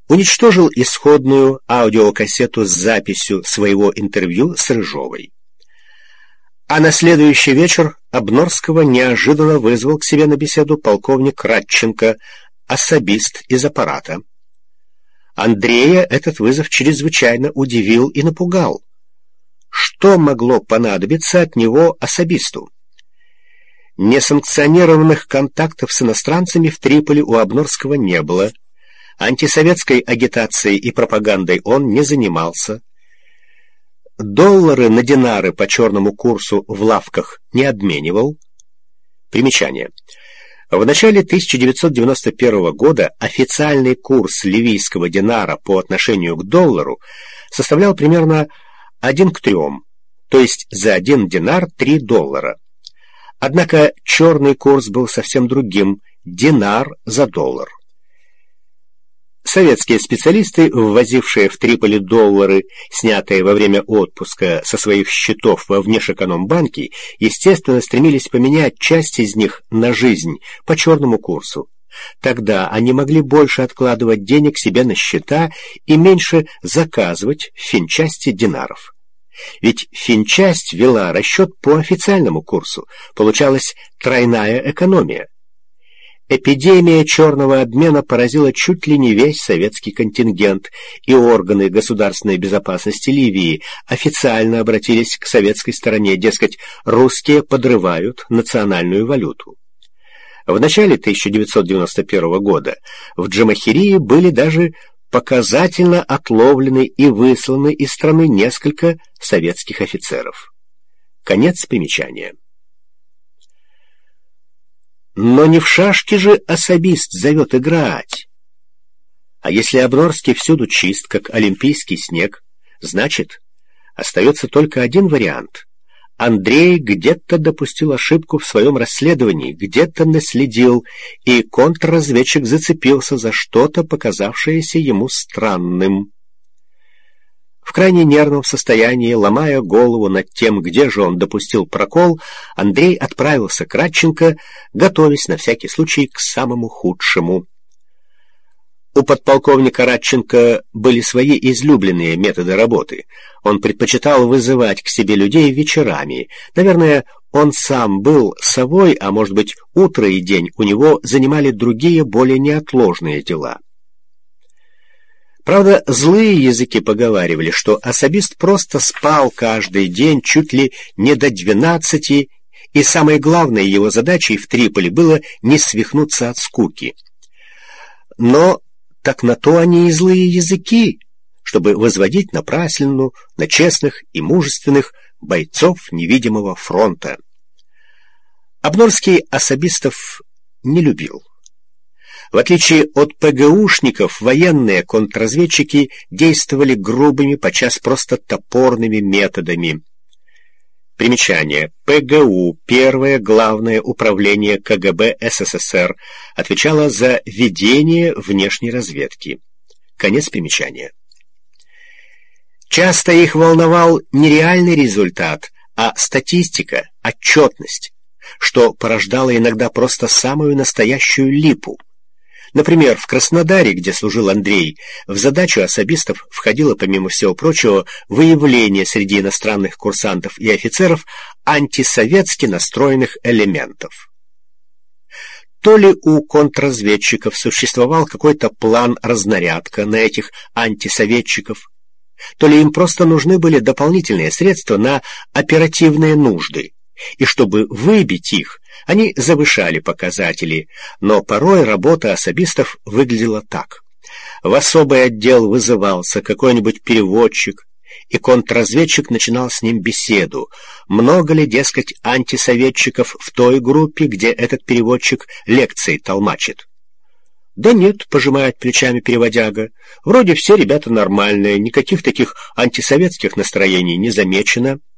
уничтожил исходную аудиокассету с записью своего интервью с Рыжовой. А на следующий вечер Обнорского неожиданно вызвал к себе на беседу полковник Радченко, особист из аппарата. Андрея этот вызов чрезвычайно удивил и напугал. Что могло понадобиться от него особисту? Несанкционированных контактов с иностранцами в Триполи у Обнорского не было. Антисоветской агитацией и пропагандой он не занимался. Доллары на динары по черному курсу в лавках не обменивал. Примечание. В начале 1991 года официальный курс ливийского динара по отношению к доллару составлял примерно 1 к 3, то есть за 1 динар 3 доллара. Однако черный курс был совсем другим – динар за доллар. Советские специалисты, ввозившие в Триполи доллары, снятые во время отпуска со своих счетов во Внешэкономбанке, естественно, стремились поменять часть из них на жизнь по черному курсу. Тогда они могли больше откладывать денег себе на счета и меньше заказывать в финчасти динаров. Ведь финчасть вела расчет по официальному курсу, получалась тройная экономия. Эпидемия черного обмена поразила чуть ли не весь советский контингент, и органы государственной безопасности Ливии официально обратились к советской стороне, дескать, русские подрывают национальную валюту. В начале 1991 года в Джамахирии были даже показательно отловлены и высланы из страны несколько советских офицеров. Конец примечания. Но не в шашки же особист зовет играть. А если Обнорский всюду чист, как олимпийский снег, значит, остается только один вариант. Андрей где-то допустил ошибку в своем расследовании, где-то наследил, и контрразведчик зацепился за что-то, показавшееся ему странным. В крайне нервном состоянии, ломая голову над тем, где же он допустил прокол, Андрей отправился к Радченко, готовясь на всякий случай к самому худшему. У подполковника Радченко были свои излюбленные методы работы. Он предпочитал вызывать к себе людей вечерами. Наверное, он сам был совой, а может быть, утро и день у него занимали другие, более неотложные дела. Правда, злые языки поговаривали, что особист просто спал каждый день чуть ли не до 12, и самой главной его задачей в Триполи было не свихнуться от скуки. Но так на то они и злые языки, чтобы возводить напраслину на честных и мужественных бойцов невидимого фронта. Обнорский особистов не любил. В отличие от ПГУшников, военные контрразведчики действовали грубыми, подчас просто топорными методами. Примечание. ПГУ, Первое главное управление КГБ СССР, отвечало за ведение внешней разведки. Конец примечания. Часто их волновал не реальный результат, а статистика, отчетность, что порождало иногда просто самую настоящую липу. Например, в Краснодаре, где служил Андрей, в задачу особистов входило, помимо всего прочего, выявление среди иностранных курсантов и офицеров антисоветски настроенных элементов. То ли у контрразведчиков существовал какой-то план разнарядка на этих антисоветчиков, то ли им просто нужны были дополнительные средства на оперативные нужды, и чтобы выбить их, они завышали показатели, но порой работа особистов выглядела так. В особый отдел вызывался какой-нибудь переводчик, и контрразведчик начинал с ним беседу. Много ли, дескать, антисоветчиков в той группе, где этот переводчик лекции толмачит? Да нет, пожимает плечами переводяга. Вроде все ребята нормальные, никаких таких антисоветских настроений не замечено.